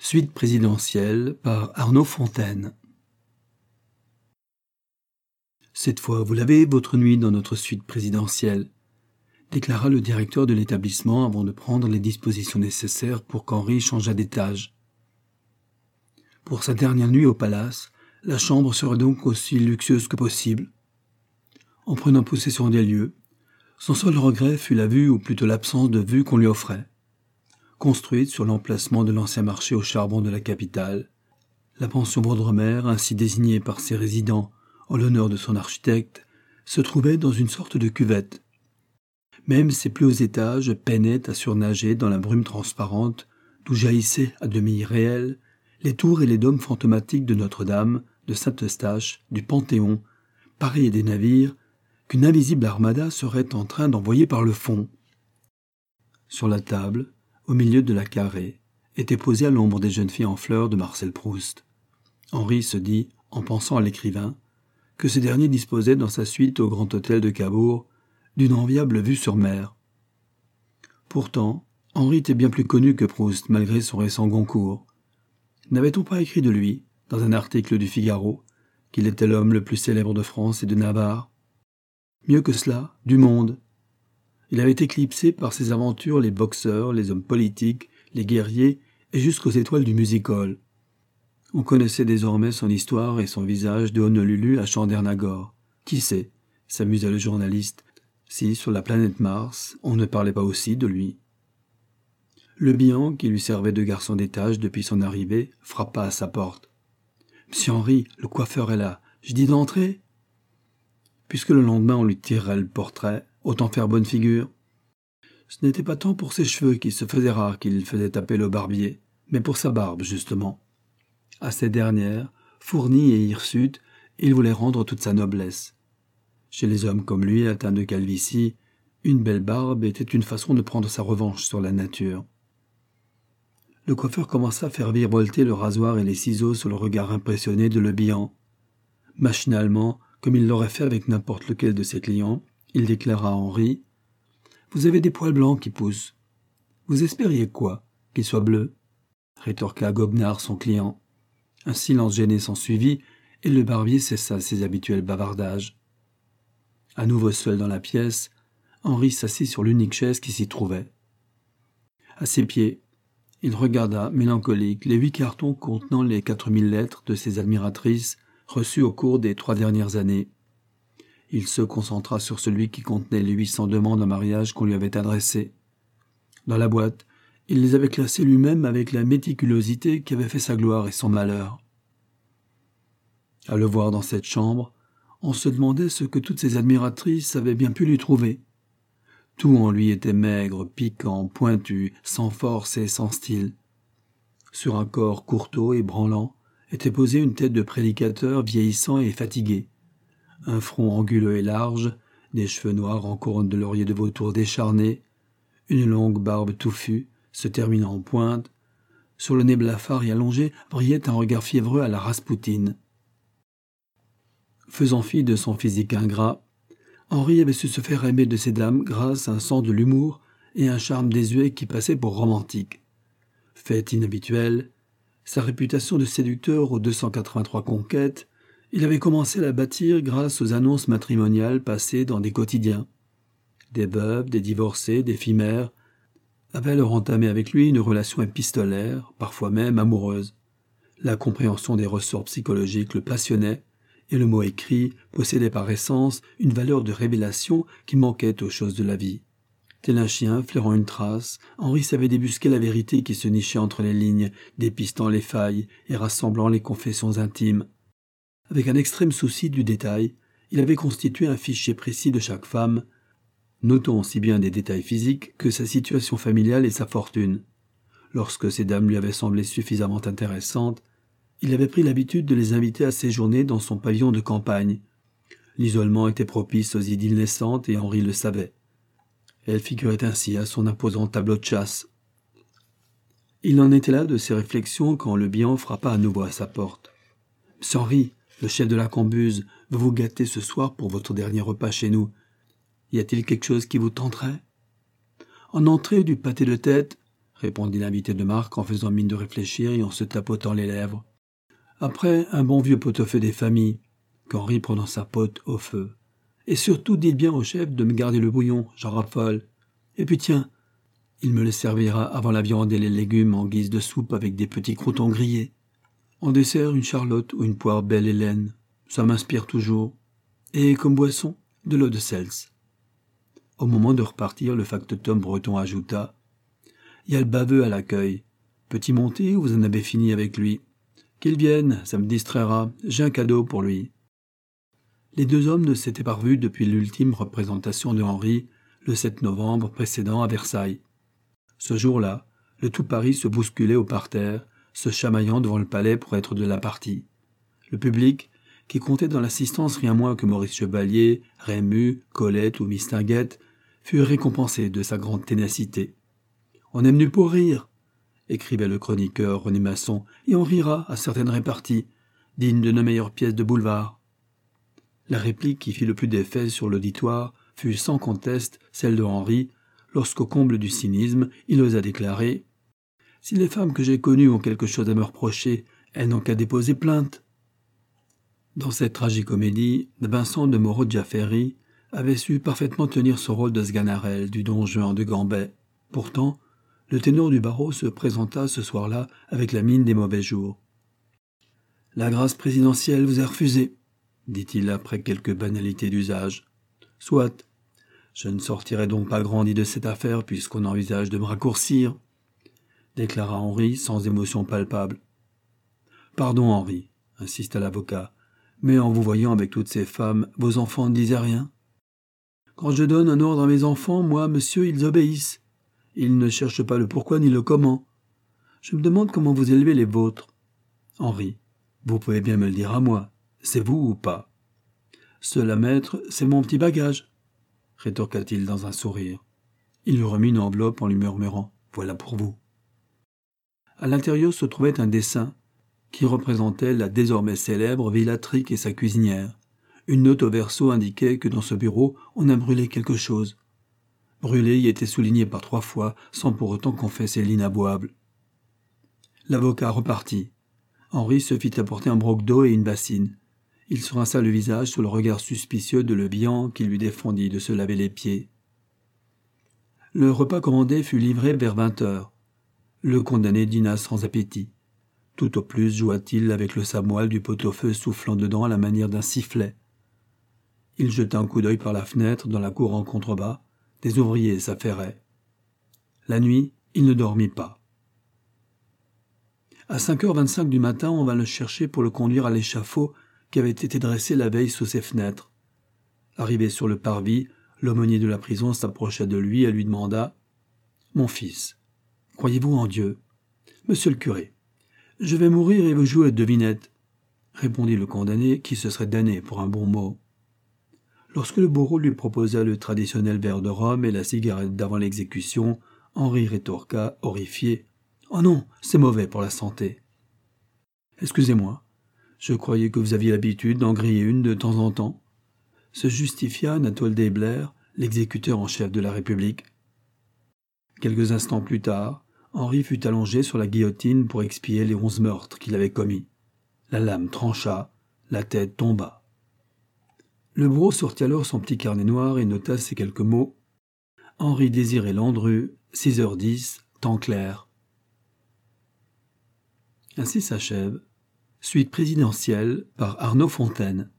Suite présidentielle par Arnaud Fontaine. Cette fois, vous l'avez, votre nuit dans notre suite présidentielle, déclara le directeur de l'établissement avant de prendre les dispositions nécessaires pour qu'Henri changeât d'étage. Pour sa dernière nuit au palace, la chambre serait donc aussi luxueuse que possible. En prenant possession des lieux, son seul regret fut la vue, ou plutôt l'absence de vue qu'on lui offrait. Construite sur l'emplacement de l'ancien marché au charbon de la capitale, la pension Vaudremer, ainsi désignée par ses résidents en l'honneur de son architecte, se trouvait dans une sorte de cuvette. Même ses plus hauts étages peinaient à surnager dans la brume transparente d'où jaillissaient à demi irréels les tours et les dômes fantomatiques de Notre-Dame, de Saint-Eustache, du Panthéon, pareils des navires qu'une invisible armada serait en train d'envoyer par le fond. Sur la table, au milieu de la carrée, était posée à l'ombre des jeunes filles en fleurs de Marcel Proust. Henri se dit, en pensant à l'écrivain, que ce dernier disposait dans sa suite au grand hôtel de Cabourg d'une enviable vue sur mer. Pourtant, Henri était bien plus connu que Proust malgré son récent Goncourt. N'avait-on pas écrit de lui, dans un article du Figaro, qu'il était l'homme le plus célèbre de France et de Navarre? Mieux que cela, du monde. Il avait éclipsé par ses aventures les boxeurs, les hommes politiques, les guerriers et jusqu'aux étoiles du music-hall. On connaissait désormais son histoire et son visage de Honolulu à Chandernagore. Qui sait, s'amusa le journaliste, si sur la planète Mars on ne parlait pas aussi de lui. Le bihan, qui lui servait de garçon d'étage depuis son arrivée, frappa à sa porte. « Monsieur Henri, le coiffeur est là. Je dis d'entrer ?» Puisque le lendemain on lui tirerait le portrait, autant faire bonne figure. Ce n'était pas tant pour ses cheveux qui se faisaient rares qu'il faisait appel au barbier, mais pour sa barbe, justement. À cette dernière, fournie et hirsute, il voulait rendre toute sa noblesse. Chez les hommes comme lui, atteints de calvitie, une belle barbe était une façon de prendre sa revanche sur la nature. Le coiffeur commença à faire virevolter le rasoir et les ciseaux sous le regard impressionné de Le Bihan. Machinalement, comme il l'aurait fait avec n'importe lequel de ses clients, il déclara à Henri « Vous avez des poils blancs qui poussent. Vous espériez quoi? Qu'ils soient bleus ?» rétorqua goguenard son client. Un silence gêné s'ensuivit et le barbier cessa ses habituels bavardages. À nouveau seul dans la pièce, Henri s'assit sur l'unique chaise qui s'y trouvait. À ses pieds, il regarda, mélancolique, les 8 cartons contenant les 4000 lettres de ses admiratrices reçues au cours des 3 dernières années. Il se concentra sur celui qui contenait les 800 demandes en mariage qu'on lui avait adressées. Dans la boîte, il les avait classées lui-même avec la méticulosité qui avait fait sa gloire et son malheur. À le voir dans cette chambre, on se demandait ce que toutes ses admiratrices avaient bien pu lui trouver. Tout en lui était maigre, piquant, pointu, sans force et sans style. Sur un corps courteau et branlant était posée une tête de prédicateur vieillissant et fatigué. Un front anguleux et large, des cheveux noirs en couronne de laurier de vautour décharné, une longue barbe touffue, se terminant en pointe. Sur le nez blafard et allongé brillait un regard fiévreux à la Raspoutine. Faisant fi de son physique ingrat, Henri avait su se faire aimer de ces dames grâce à un sens de l'humour et un charme désuet qui passait pour romantique. Fait inhabituel, sa réputation de séducteur aux 283 conquêtes, il avait commencé à la bâtir grâce aux annonces matrimoniales passées dans des quotidiens. Des veuves, des divorcés, des filles mères avaient alors entamé avec lui une relation épistolaire, parfois même amoureuse. La compréhension des ressorts psychologiques le passionnait, et le mot écrit possédait par essence une valeur de révélation qui manquait aux choses de la vie. Tel un chien flairant une trace, Henri savait débusquer la vérité qui se nichait entre les lignes, dépistant les failles et rassemblant les confessions intimes. Avec un extrême souci du détail, il avait constitué un fichier précis de chaque femme, notant aussi bien des détails physiques que sa situation familiale et sa fortune. Lorsque ces dames lui avaient semblé suffisamment intéressantes, il avait pris l'habitude de les inviter à séjourner dans son pavillon de campagne. L'isolement était propice aux idylles naissantes et Henri le savait. Elle figurait ainsi à son imposant tableau de chasse. Il en était là de ses réflexions quand le bihan frappa à nouveau à sa porte. « Monsieur Henri, le chef de la Cambuse veut vous gâter ce soir pour votre dernier repas chez nous. Y a-t-il quelque chose qui vous tenterait ?»« En entrée du pâté de tête, répondit l'invité de marque en faisant mine de réfléchir et en se tapotant les lèvres. Après, un bon vieux pot-au-feu des familles, qu'Henri prononça pote au feu. Et surtout, dites bien au chef de me garder le bouillon, j'en raffole. Et puis tiens, il me le servira avant la viande et les légumes en guise de soupe avec des petits croûtons grillés. En dessert, une charlotte ou une poire belle Hélène. Ça m'inspire toujours. Et comme boisson, de l'eau de Cels. Au moment de repartir, le factotum breton ajouta « Il y a le baveux à l'accueil. Peut-il monter ou vous en avez fini avec lui ? Qu'il vienne, ça me distraira. J'ai un cadeau pour lui. » Les deux hommes ne s'étaient pas revus depuis l'ultime représentation de Henri, le 7 novembre précédent à Versailles. Ce jour-là, le tout Paris se bousculait au parterre, se chamaillant devant le palais pour être de la partie. Le public, qui comptait dans l'assistance rien moins que Maurice Chevalier, Rému, Colette ou Mistinguett, fut récompensé de sa grande ténacité. « On est venu pour rire !» écrivait le chroniqueur René Masson, « et on rira à certaines réparties, dignes de nos meilleures pièces de boulevard. » La réplique qui fit le plus d'effet sur l'auditoire fut sans conteste celle de Henri, lorsqu'au comble du cynisme, il osa déclarer « Si les femmes que j'ai connues ont quelque chose à me reprocher, elles n'ont qu'à déposer plainte. » Dans cette tragicomédie, Vincent de Moreau-Giafferi avait su parfaitement tenir son rôle de Sganarelle du Don Juan de Gambet. Pourtant, le ténor du barreau se présenta ce soir-là avec la mine des mauvais jours. « La grâce présidentielle vous est refusée, » dit-il après quelques banalités d'usage. « Soit, je ne sortirai donc pas grandi de cette affaire puisqu'on envisage de me raccourcir, » déclara Henri sans émotion palpable. « Pardon, Henri, » insista l'avocat, « mais en vous voyant avec toutes ces femmes, vos enfants ne disaient rien. Quand je donne un ordre à mes enfants, moi, monsieur, ils obéissent. Ils ne cherchent pas le pourquoi ni le comment. Je me demande comment vous élevez les vôtres. Henri, vous pouvez bien me le dire à moi. C'est vous ou pas ? Cela, maître, c'est mon petit bagage, rétorqua-t-il dans un sourire. Il lui remit une enveloppe en lui murmurant « Voilà pour vous ». À l'intérieur se trouvait un dessin qui représentait la désormais célèbre Villatrique et sa cuisinière. Une note au verso indiquait que dans ce bureau, on a brûlé quelque chose. Brûlé y était souligné par 3 fois, sans pour autant confesser l'inavouable. L'avocat repartit. Henri se fit apporter un broc d'eau et une bassine. Il se rinça le visage sous le regard suspicieux de le Vian qui lui défendit de se laver les pieds. Le repas commandé fut livré vers 20 heures. Le condamné dîna sans appétit. Tout au plus joua-t-il avec le samoil du pot-au-feu soufflant dedans à la manière d'un sifflet. Il jeta un coup d'œil par la fenêtre dans la cour en contrebas. Des ouvriers s'affairaient. La nuit, il ne dormit pas. À 5h25 du matin, on vint le chercher pour le conduire à l'échafaud qui avait été dressé la veille sous ses fenêtres. Arrivé sur le parvis, l'aumônier de la prison s'approcha de lui et lui demanda « Mon fils, croyez-vous en Dieu ?»« Monsieur le curé, je vais mourir et vous jouez à devinette, » répondit le condamné qui se serait damné pour un bon mot. Lorsque le bourreau lui proposa le traditionnel verre de rhum et la cigarette d'avant l'exécution, Henri rétorqua, horrifié « Oh non, c'est mauvais pour la santé. »« Excusez-moi, je croyais que vous aviez l'habitude d'en griller une de temps en temps. » se justifia Anatole Desblair, l'exécuteur en chef de la République. Quelques instants plus tard, Henri fut allongé sur la guillotine pour expier les 11 meurtres qu'il avait commis. La lame trancha, la tête tomba. Le bourreau sortit alors son petit carnet noir et nota ces quelques mots. « Henri Désiré Landru, 6h10, temps clair. » Ainsi s'achève Suite présidentielle par Arnaud Fontaine.